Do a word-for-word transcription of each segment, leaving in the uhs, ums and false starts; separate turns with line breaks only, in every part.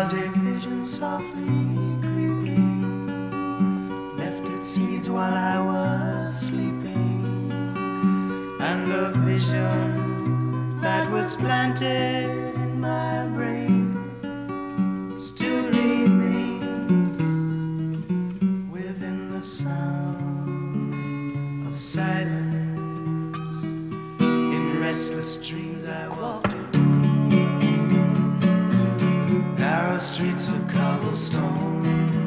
was a vision softly creeping, left its seeds while I was sleeping, and the vision that was planted in my brain still remains within the sound of silence. In restless dreams I walked narrow streets of cobblestone,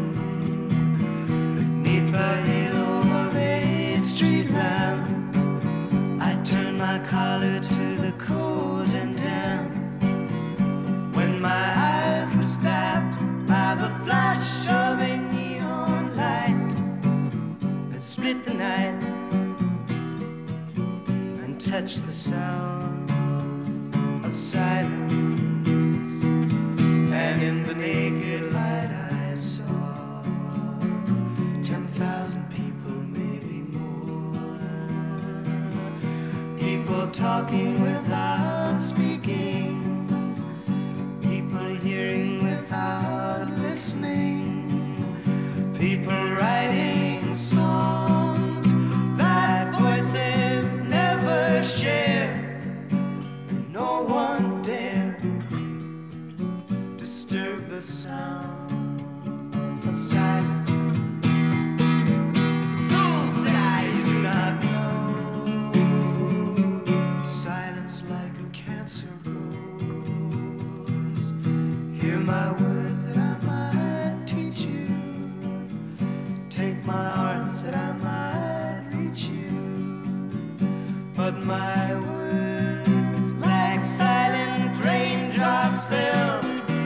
beneath the halo of a street lamp. I turned my collar to the cold and damp. When my eyes were stabbed by the flash of a neon light that split the night and touched the sound of silence. And in the naked light I saw ten thousand people, maybe more. People talking without speaking, people hearing without listening, people writing songs that voices never share, and no one dare disturb the sound of silence. Fools, said I, you do not know. Silence like a cancer grows. Hear my words that I might teach you. Take my arms that I might reach you. But my words, like silent raindrops, fell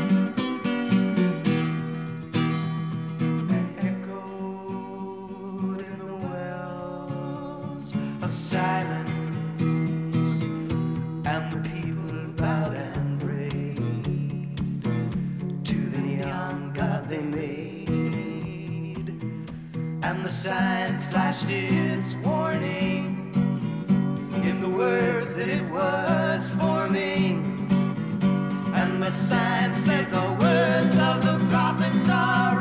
of silence, and the people bowed and prayed to the neon god they made, and the sign flashed its warning in the words that it was forming, and the sign said the words of the prophets are